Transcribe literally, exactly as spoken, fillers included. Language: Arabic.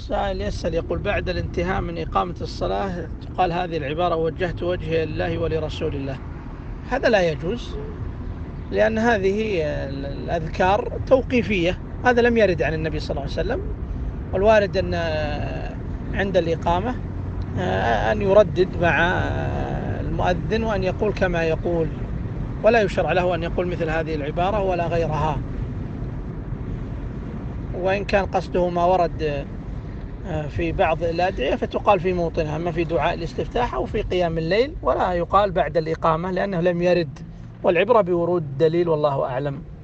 سائل يسأل يقول: بعد الانتهاء من إقامة الصلاة تقال هذه العبارة: وجهت وجهي لله ولرسول الله. هذا لا يجوز، لأن هذه الأذكار توقيفية، هذا لم يرد عن النبي صلى الله عليه وسلم. والوارد أن عند الإقامة أن يردد مع المؤذن وأن يقول كما يقول، ولا يشرع له أن يقول مثل هذه العبارة ولا غيرها، وإن كان قصده ما ورد في بعض الأدعية فتقال في موطنها، أما في دعاء الاستفتاح أو في قيام الليل، ولا يقال بعد الإقامة لأنه لم يرد، والعبرة بورود الدليل، والله أعلم.